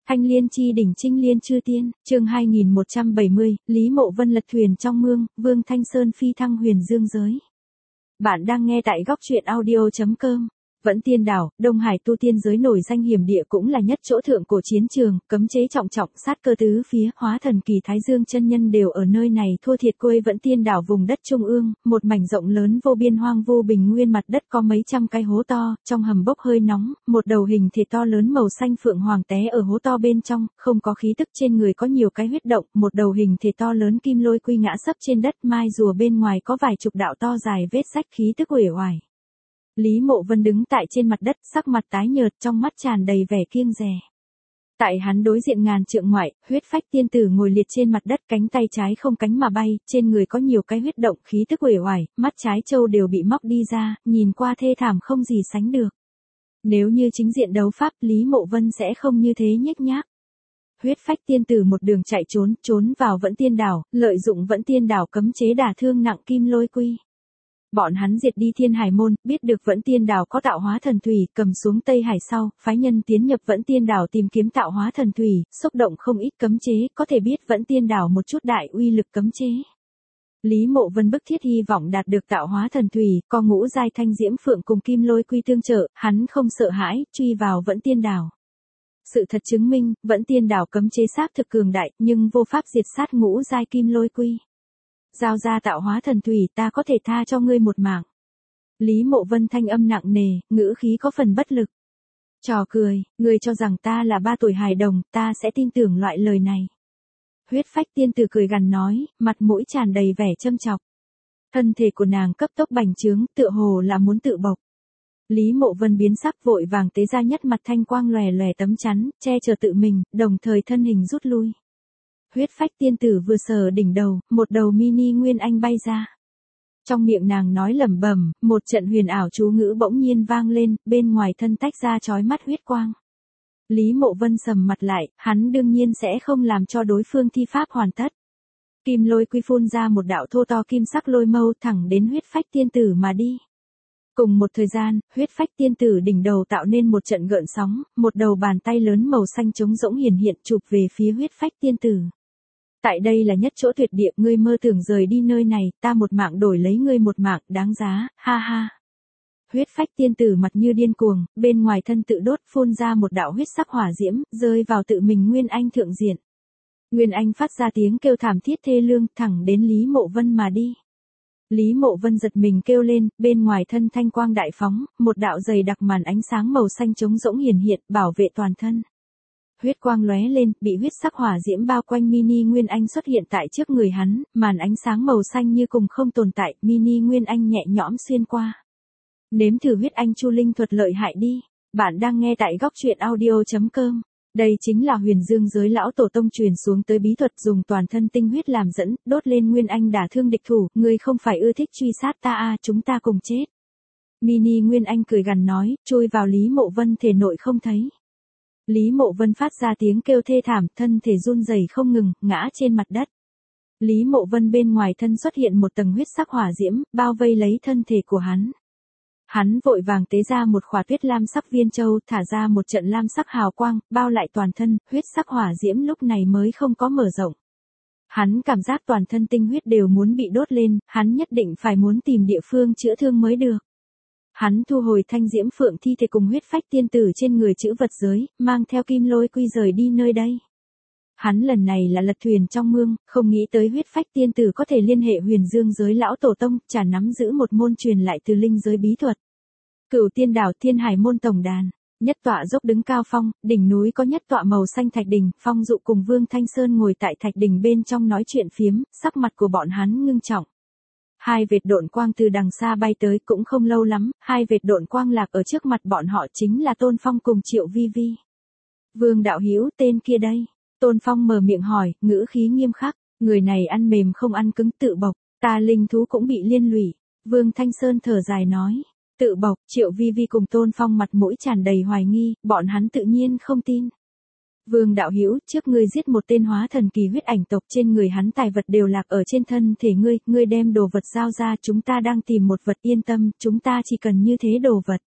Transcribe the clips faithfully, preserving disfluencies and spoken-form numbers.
Thanh liên chi đỉnh trinh liên chư tiên, chương hai nghìn một trăm bảy mươi, Lý Mộ Vân lật thuyền trong mương, Vương Thanh Sơn phi thăng huyền dương giới. Bạn đang nghe tại góc truyện audio chấm com. Vẫn Tiên Đảo, Đông Hải tu tiên giới nổi danh hiểm địa cũng là nhất chỗ thượng cổ chiến trường, cấm chế trọng trọng, sát cơ tứ phía, hóa thần kỳ Thái Dương chân nhân đều ở nơi này thua thiệt quê Vẫn Tiên Đảo vùng đất trung ương, một mảnh rộng lớn vô biên hoang vu bình nguyên mặt đất có mấy trăm cái hố to, trong hầm bốc hơi nóng, một đầu hình thể to lớn màu xanh phượng hoàng té ở hố to bên trong, không có khí tức trên người có nhiều cái huyết động, một đầu hình thể to lớn kim lôi quy ngã sấp trên đất mai rùa bên ngoài có vài chục đạo to dài vết rách khí tức uể oải. Lý Mộ Vân đứng tại trên mặt đất, sắc mặt tái nhợt, trong mắt tràn đầy vẻ kiêng dè. Tại hắn đối diện ngàn trượng ngoại, huyết phách tiên tử ngồi liệt trên mặt đất, cánh tay trái không cánh mà bay, trên người có nhiều cái huyết động, khí tức uể oải, mắt trái trâu đều bị móc đi ra, nhìn qua thê thảm không gì sánh được. Nếu như chính diện đấu pháp, Lý Mộ Vân sẽ không như thế nhếch nhác. Huyết phách tiên tử một đường chạy trốn, trốn vào Vẫn Tiên Đảo, lợi dụng Vẫn Tiên Đảo cấm chế đả thương nặng kim lôi quy. Bọn hắn diệt đi Thiên Hải môn, biết được Vẫn Tiên Đảo có tạo hóa thần thủy, cầm xuống Tây Hải sau, phái nhân tiến nhập Vẫn Tiên Đảo tìm kiếm tạo hóa thần thủy, xúc động không ít cấm chế, có thể biết Vẫn Tiên Đảo một chút đại uy lực cấm chế. Lý Mộ Vân bức thiết hy vọng đạt được tạo hóa thần thủy, có ngũ giai thanh diễm phượng cùng kim lôi quy tương trợ, hắn không sợ hãi, truy vào Vẫn Tiên Đảo. Sự thật chứng minh, Vẫn Tiên Đảo cấm chế xác thực cường đại, nhưng vô pháp diệt sát ngũ giai kim lôi quy. Giao ra tạo hóa thần thủy, ta có thể tha cho ngươi một mạng. Lý Mộ Vân thanh âm nặng nề, ngữ khí có phần bất lực. Trò cười, ngươi cho rằng ta là ba tuổi hài đồng, ta sẽ tin tưởng loại lời này. Huyết phách tiên tử cười gằn nói, mặt mũi tràn đầy vẻ châm chọc. Thân thể của nàng cấp tốc bành trướng, tựa hồ là muốn tự bộc. Lý Mộ Vân biến sắc vội vàng tế ra nhất mặt thanh quang lòe lòe tấm chắn, che chở tự mình, đồng thời thân hình rút lui. Huyết phách tiên tử vừa sờ đỉnh đầu, một đầu mini nguyên anh bay ra. Trong miệng nàng nói lẩm bẩm, một trận huyền ảo chú ngữ bỗng nhiên vang lên, bên ngoài thân tách ra chói mắt huyết quang. Lý Mộ Vân sầm mặt lại, hắn đương nhiên sẽ không làm cho đối phương thi pháp hoàn tất. Kim lôi quy phun ra một đạo thô to kim sắc lôi mâu thẳng đến huyết phách tiên tử mà đi. Cùng một thời gian, huyết phách tiên tử đỉnh đầu tạo nên một trận gợn sóng, một đầu bàn tay lớn màu xanh trống rỗng hiển hiện chụp về phía huyết phách tiên tử. Tại đây là nhất chỗ tuyệt địa, ngươi mơ tưởng rời đi nơi này, ta một mạng đổi lấy ngươi một mạng, đáng giá, ha ha. Huyết phách tiên tử mặt như điên cuồng, bên ngoài thân tự đốt phun ra một đạo huyết sắc hỏa diễm, rơi vào tự mình Nguyên Anh thượng diện. Nguyên Anh phát ra tiếng kêu thảm thiết thê lương, thẳng đến Lý Mộ Vân mà đi. Lý Mộ Vân giật mình kêu lên, bên ngoài thân thanh quang đại phóng, một đạo dày đặc màn ánh sáng màu xanh trống rỗng hiển hiện, bảo vệ toàn thân. Huyết quang lóe lên, bị huyết sắc hỏa diễm bao quanh mini Nguyên Anh xuất hiện tại trước người hắn, màn ánh sáng màu xanh như cùng không tồn tại, mini Nguyên Anh nhẹ nhõm xuyên qua. Nếm thử huyết anh chu linh thuật lợi hại đi. Bạn đang nghe tại góc truyện audio chấm com. Đây chính là huyền dương giới lão tổ tông truyền xuống tới bí thuật dùng toàn thân tinh huyết làm dẫn, đốt lên Nguyên Anh đả thương địch thủ, ngươi không phải ưa thích truy sát ta à, chúng ta cùng chết. Mini Nguyên Anh cười gằn nói, chui vào Lý Mộ Vân thể nội không thấy. Lý Mộ Vân phát ra tiếng kêu thê thảm, thân thể run rẩy không ngừng, ngã trên mặt đất. Lý Mộ Vân bên ngoài thân xuất hiện một tầng huyết sắc hỏa diễm, bao vây lấy thân thể của hắn. Hắn vội vàng tế ra một khỏa tuyết lam sắc viên châu, thả ra một trận lam sắc hào quang, bao lại toàn thân, huyết sắc hỏa diễm lúc này mới không có mở rộng. Hắn cảm giác toàn thân tinh huyết đều muốn bị đốt lên, hắn nhất định phải muốn tìm địa phương chữa thương mới được. Hắn thu hồi thanh diễm phượng thi thể cùng huyết phách tiên tử trên người chữ vật giới, mang theo kim lôi quy rời đi nơi đây. Hắn lần này là lật thuyền trong mương, không nghĩ tới huyết phách tiên tử có thể liên hệ huyền dương giới lão tổ tông, chả nắm giữ một môn truyền lại từ linh giới bí thuật. Cửu Tiên Đảo Thiên Hải môn tổng đàn, nhất tọa dốc đứng cao phong, đỉnh núi có nhất tọa màu xanh thạch đỉnh, Phong Dụ cùng Vương Thanh Sơn ngồi tại thạch đỉnh bên trong nói chuyện phiếm, sắc mặt của bọn hắn ngưng trọng. Hai vệt độn quang từ đằng xa bay tới cũng không lâu lắm, hai vệt độn quang lạc ở trước mặt bọn họ chính là Tôn Phong cùng Triệu Vi Vi. Vương đạo hữu, tên kia đây. Tôn Phong mở miệng hỏi, ngữ khí nghiêm khắc, người này ăn mềm không ăn cứng, tự bộc, ta linh thú cũng bị liên lụy. Vương Thanh Sơn thở dài nói, tự bộc. Triệu Vi Vi cùng Tôn Phong mặt mũi tràn đầy hoài nghi, bọn hắn tự nhiên không tin. Vương đạo hữu, trước ngươi giết một tên hóa thần kỳ huyết ảnh tộc, trên người hắn tài vật đều lạc ở trên thân thể ngươi, ngươi đem đồ vật giao ra, chúng ta đang tìm một vật, yên tâm, chúng ta chỉ cần như thế đồ vật.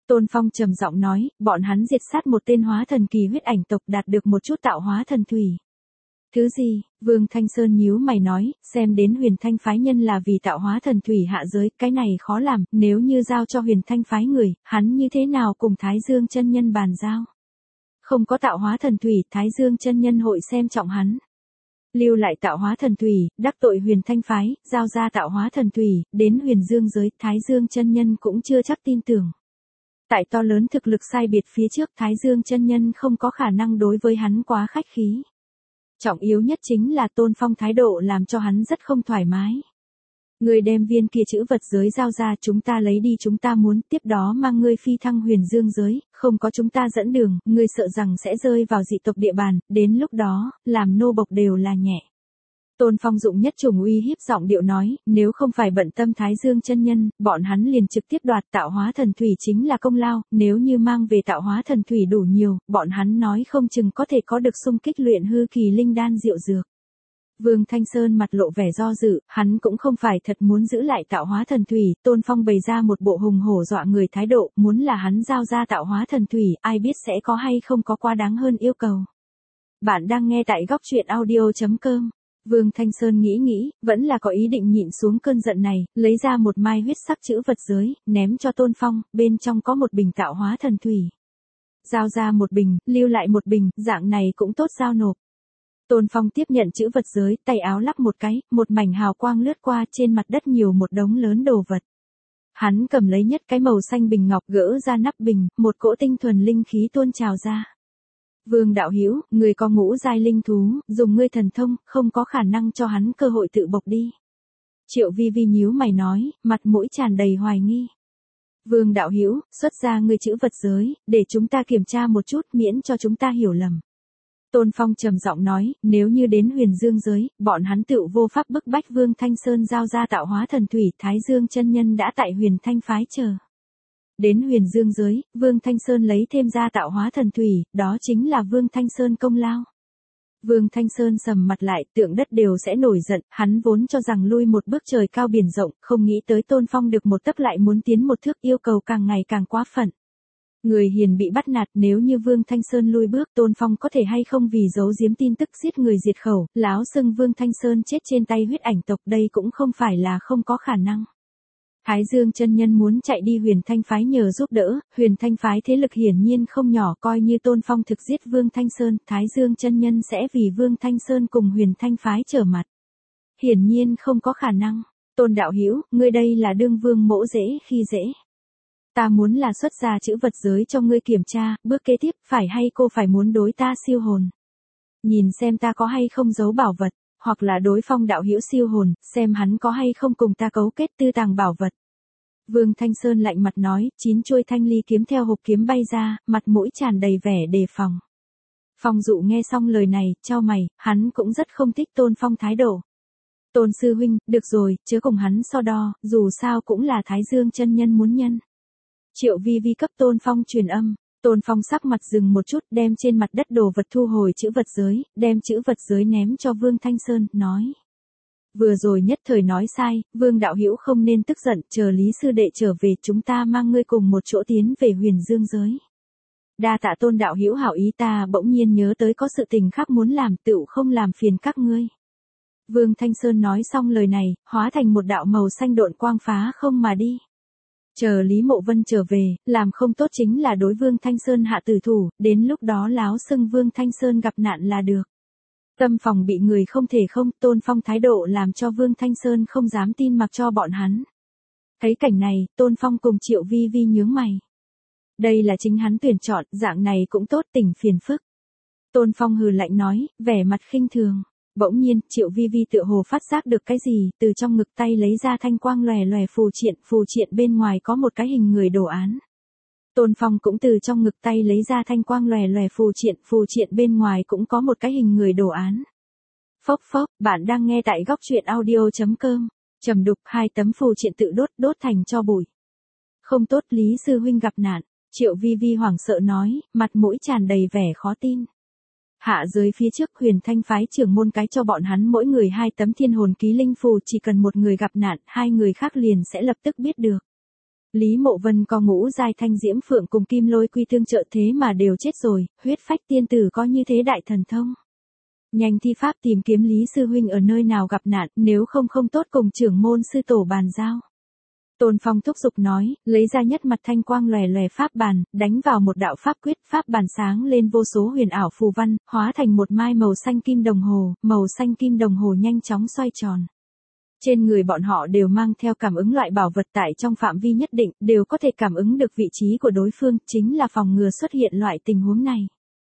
Tôn Phong trầm giọng nói, bọn hắn diệt sát một tên hóa thần kỳ huyết ảnh tộc đạt được một chút tạo hóa thần thủy. Thứ gì? Vương Thanh Sơn nhíu mày nói, xem đến Huyền Thanh phái nhân là vì tạo hóa thần thủy hạ giới, cái này khó làm, nếu như giao cho Huyền Thanh phái người, hắn như thế nào cùng Thái Dương chân nhân bàn giao? Không có tạo hóa thần thủy, Thái Dương chân nhân hội xem trọng hắn. Lưu lại tạo hóa thần thủy, đắc tội Huyền Thanh phái, giao ra tạo hóa thần thủy, đến Huyền Dương giới, Thái Dương chân nhân cũng chưa chắc tin tưởng. Tại to lớn thực lực sai biệt phía trước, Thái Dương chân nhân không có khả năng đối với hắn quá khách khí. Trọng yếu nhất chính là Tôn Phong thái độ làm cho hắn rất không thoải mái. Người đem viên kia chữ vật giới giao ra, chúng ta lấy đi, chúng ta muốn, tiếp đó mang ngươi phi thăng Huyền Dương giới, không có chúng ta dẫn đường, ngươi sợ rằng sẽ rơi vào dị tộc địa bàn, đến lúc đó, làm nô bộc đều là nhẹ. Tôn Phong dụng nhất trùng uy hiếp giọng điệu nói, nếu không phải bận tâm Thái Dương chân nhân, bọn hắn liền trực tiếp đoạt tạo hóa thần thủy chính là công lao, nếu như mang về tạo hóa thần thủy đủ nhiều, bọn hắn nói không chừng có thể có được xung kích luyện hư kỳ linh đan diệu dược. Vương Thanh Sơn mặt lộ vẻ do dự, hắn cũng không phải thật muốn giữ lại tạo hóa thần thủy, Tôn Phong bày ra một bộ hùng hổ dọa người thái độ, muốn là hắn giao ra tạo hóa thần thủy, ai biết sẽ có hay không có quá đáng hơn yêu cầu. Bạn đang nghe tại góc truyện audio chấm com. Vương Thanh Sơn nghĩ nghĩ, vẫn là có ý định nhịn xuống cơn giận này, lấy ra một mai huyết sắc chữ vật giới, ném cho Tôn Phong, bên trong có một bình tạo hóa thần thủy. Giao ra một bình, lưu lại một bình, dạng này cũng tốt giao nộp. Tôn Phong tiếp nhận chữ vật giới, tay áo lắc một cái, một mảnh hào quang lướt qua, trên mặt đất nhiều một đống lớn đồ vật. Hắn cầm lấy nhất cái màu xanh bình ngọc, gỡ ra nắp bình, một cỗ tinh thuần linh khí tuôn trào ra. Vương đạo hữu, người có ngũ giai linh thú, dùng ngươi thần thông, không có khả năng cho hắn cơ hội tự bộc đi. Triệu Vi Vi nhíu mày nói, mặt mũi tràn đầy hoài nghi. Vương đạo hữu, xuất ra ngươi chữ vật giới, để chúng ta kiểm tra một chút, miễn cho chúng ta hiểu lầm. Tôn Phong trầm giọng nói, nếu như đến Huyền Dương giới, bọn hắn tự vô pháp bức bách Vương Thanh Sơn giao ra tạo hóa thần thủy, Thái Dương chân nhân đã tại Huyền Thanh phái chờ. Đến Huyền Dương giới, Vương Thanh Sơn lấy thêm ra tạo hóa thần thủy, đó chính là Vương Thanh Sơn công lao. Vương Thanh Sơn sầm mặt lại, tượng đất đều sẽ nổi giận, hắn vốn cho rằng lui một bước trời cao biển rộng, không nghĩ tới Tôn Phong được một tấc lại muốn tiến một thước, yêu cầu càng ngày càng quá phận. Người hiền bị bắt nạt, nếu như Vương Thanh Sơn lui bước, Tôn Phong có thể hay không vì giấu giếm tin tức giết người diệt khẩu, láo xưng Vương Thanh Sơn chết trên tay huyết ảnh tộc, đây cũng không phải là không có khả năng. Thái Dương chân nhân muốn chạy đi Huyền Thanh phái nhờ giúp đỡ, Huyền Thanh phái thế lực hiển nhiên không nhỏ, coi như Tôn Phong thực giết Vương Thanh Sơn, Thái Dương chân nhân sẽ vì Vương Thanh Sơn cùng Huyền Thanh phái trở mặt. Hiển nhiên không có khả năng. Tôn đạo hữu, ngươi đây là đương vương mỗ dễ khi dễ. Ta muốn là xuất ra chữ vật giới cho ngươi kiểm tra, bước kế tiếp, phải hay cô phải muốn đối ta siêu hồn. Nhìn xem ta có hay không giấu bảo vật, hoặc là đối Phong đạo hữu siêu hồn, xem hắn có hay không cùng ta cấu kết tư tàng bảo vật. Vương Thanh Sơn lạnh mặt nói, chín chuôi thanh ly kiếm theo hộp kiếm bay ra, mặt mũi tràn đầy vẻ đề phòng. Phong Dụ nghe xong lời này, chau mày, hắn cũng rất không thích Tôn Phong thái độ. Tôn sư huynh, được rồi, chớ cùng hắn so đo, dù sao cũng là Thái Dương chân nhân muốn nhân. Triệu Vi Vi cấp Tôn Phong truyền âm, Tôn Phong sắc mặt dừng một chút, đem trên mặt đất đồ vật thu hồi chữ vật giới, đem chữ vật giới ném cho Vương Thanh Sơn, nói. Vừa rồi nhất thời nói sai, Vương đạo hữu không nên tức giận, chờ Lý sư đệ trở về, chúng ta mang ngươi cùng một chỗ tiến về Huyền Dương giới. Đa tạ Tôn đạo hữu hảo ý, ta bỗng nhiên nhớ tới có sự tình khác muốn làm, tựu không làm phiền các ngươi. Vương Thanh Sơn nói xong lời này, hóa thành một đạo màu xanh độn quang phá không mà đi. Chờ Lý Mộ Vân trở về, làm không tốt chính là đối Vương Thanh Sơn hạ tử thủ, đến lúc đó láo xưng Vương Thanh Sơn gặp nạn là được. Tâm phòng bị người không thể không, Tôn Phong thái độ làm cho Vương Thanh Sơn không dám tin mặc cho bọn hắn. Thấy cảnh này, Tôn Phong cùng Triệu Vi Vi nhướng mày. Đây là chính hắn tuyển chọn, dạng này cũng tốt, tỉnh phiền phức. Tôn Phong hừ lạnh nói, vẻ mặt khinh thường. Bỗng nhiên, Triệu Vi Vi tựa hồ phát giác được cái gì, từ trong ngực tay lấy ra thanh quang lòe lòe phù triện, phù triện bên ngoài có một cái hình người đồ án. Tôn Phong cũng từ trong ngực tay lấy ra thanh quang lòe lòe phù triện, phù triện bên ngoài cũng có một cái hình người đồ án. Phốc phốc, bạn đang nghe tại góc truyện audio chấm com. Trầm đục, hai tấm phù triện tự đốt, đốt thành tro bụi. Không tốt, Lý sư huynh gặp nạn, Triệu Vi Vi hoảng sợ nói, mặt mũi tràn đầy vẻ khó tin. Hạ giới phía trước Huyền Thanh phái trưởng môn cái cho bọn hắn mỗi người hai tấm thiên hồn ký linh phù, chỉ cần một người gặp nạn, hai người khác liền sẽ lập tức biết được. Lý Mộ Vân có ngũ giai thanh diễm phượng cùng kim lôi quy tương trợ thế mà đều chết rồi, huyết phách tiên tử có như thế đại thần thông. Nhanh thi pháp tìm kiếm Lý Sư Huynh ở nơi nào gặp nạn, nếu không không tốt cùng trưởng môn sư tổ bàn giao. Tôn Phong thúc giục nói, lấy ra nhất mặt thanh quang lòe lòe pháp bàn, đánh vào một đạo pháp quyết, pháp bàn sáng lên vô số huyền ảo phù văn, hóa thành một mai màu xanh kim đồng hồ, màu xanh kim đồng hồ nhanh chóng xoay tròn. Trên người bọn họ đều mang theo cảm ứng loại bảo vật tại trong phạm vi nhất định, đều có thể cảm ứng được vị trí của đối phương, chính là phòng ngừa xuất hiện loại tình huống này.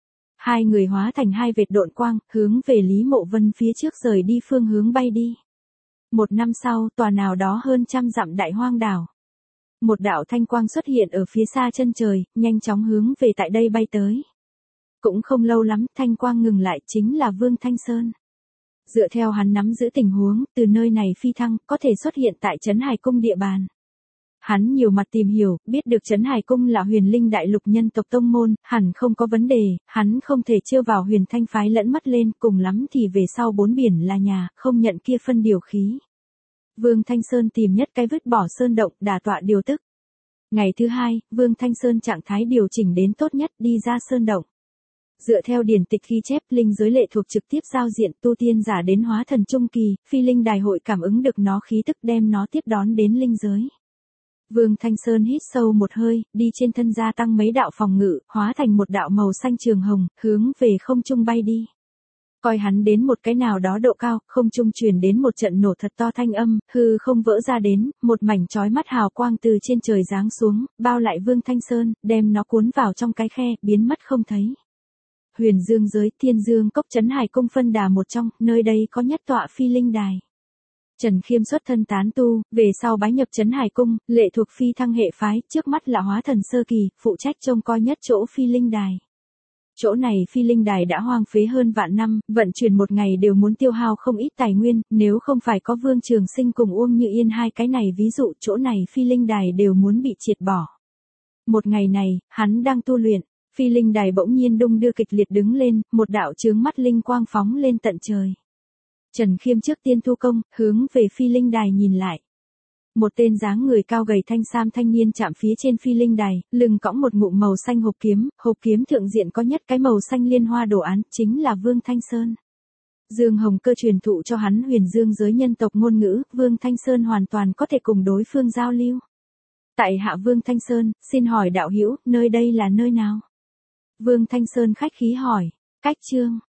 Hai người hóa thành hai vệt độn quang, hướng về Lý Mộ Vân phía trước rời đi phương hướng bay đi. Một năm sau, tòa nào đó hơn trăm dặm đại hoang đảo. Một đạo thanh quang xuất hiện ở phía xa chân trời, nhanh chóng hướng về tại đây bay tới. Cũng không lâu lắm, thanh quang ngừng lại, chính là Vương Thanh Sơn. Dựa theo hắn nắm giữ tình huống, từ nơi này phi thăng, có thể xuất hiện tại Trấn Hải Cung địa bàn. Hắn nhiều mặt tìm hiểu, biết được Trấn Hải Cung là huyền linh đại lục nhân tộc tông môn, hẳn không có vấn đề, hắn không thể chưa vào huyền thanh phái lẫn mất lên, cùng lắm thì về sau bốn biển là nhà, không nhận kia phân điều khí. Vương Thanh Sơn tìm nhất cái vứt bỏ sơn động, đả tọa điều tức. Ngày thứ hai, Vương Thanh Sơn trạng thái điều chỉnh đến tốt nhất, đi ra sơn động. Dựa theo điển tịch ghi chép, linh giới lệ thuộc trực tiếp giao diện, tu tiên giả đến hóa thần trung kỳ, phi linh đài hội cảm ứng được nó khí tức đem nó tiếp đón đến linh giới. Vương Thanh Sơn hít sâu một hơi, đi trên thân gia tăng mấy đạo phòng ngự, hóa thành một đạo màu xanh trường hồng, hướng về không trung bay đi. Coi hắn đến một cái nào đó độ cao, không trung truyền đến một trận nổ thật to thanh âm, hư không vỡ ra đến, một mảnh chói mắt hào quang từ trên trời giáng xuống, bao lại Vương Thanh Sơn, đem nó cuốn vào trong cái khe, biến mất không thấy. Huyền Dương giới, Thiên Dương cốc Trấn Hải Cung phân đà một trong, nơi đây có nhất tọa phi linh đài. Trần Khiêm xuất thân tán tu, về sau bái nhập Trấn Hải Cung, lệ thuộc phi thăng hệ phái, trước mắt là hóa thần sơ kỳ, phụ trách trông coi nhất chỗ phi linh đài. Chỗ này phi linh đài đã hoang phế hơn vạn năm, vận chuyển một ngày đều muốn tiêu hao không ít tài nguyên, nếu không phải có Vương Trường Sinh cùng Uông Như Yên hai cái này ví dụ, chỗ này phi linh đài đều muốn bị triệt bỏ. Một ngày này, hắn đang tu luyện, phi linh đài bỗng nhiên đung đưa kịch liệt đứng lên, một đạo chướng mắt linh quang phóng lên tận trời. Trần Khiêm trước tiên thu công, hướng về phi linh đài nhìn lại. Một tên dáng người cao gầy thanh sam thanh niên chạm phía trên phi linh đài, lưng cõng một ngụm màu xanh hộp kiếm, hộp kiếm thượng diện có nhất cái màu xanh liên hoa đồ án, chính là Vương Thanh Sơn. Dương Hồng Cơ truyền thụ cho hắn huyền dương giới nhân tộc ngôn ngữ, Vương Thanh Sơn hoàn toàn có thể cùng đối phương giao lưu. Tại hạ Vương Thanh Sơn, xin hỏi đạo hữu, nơi đây là nơi nào? Vương Thanh Sơn khách khí hỏi, cách chương.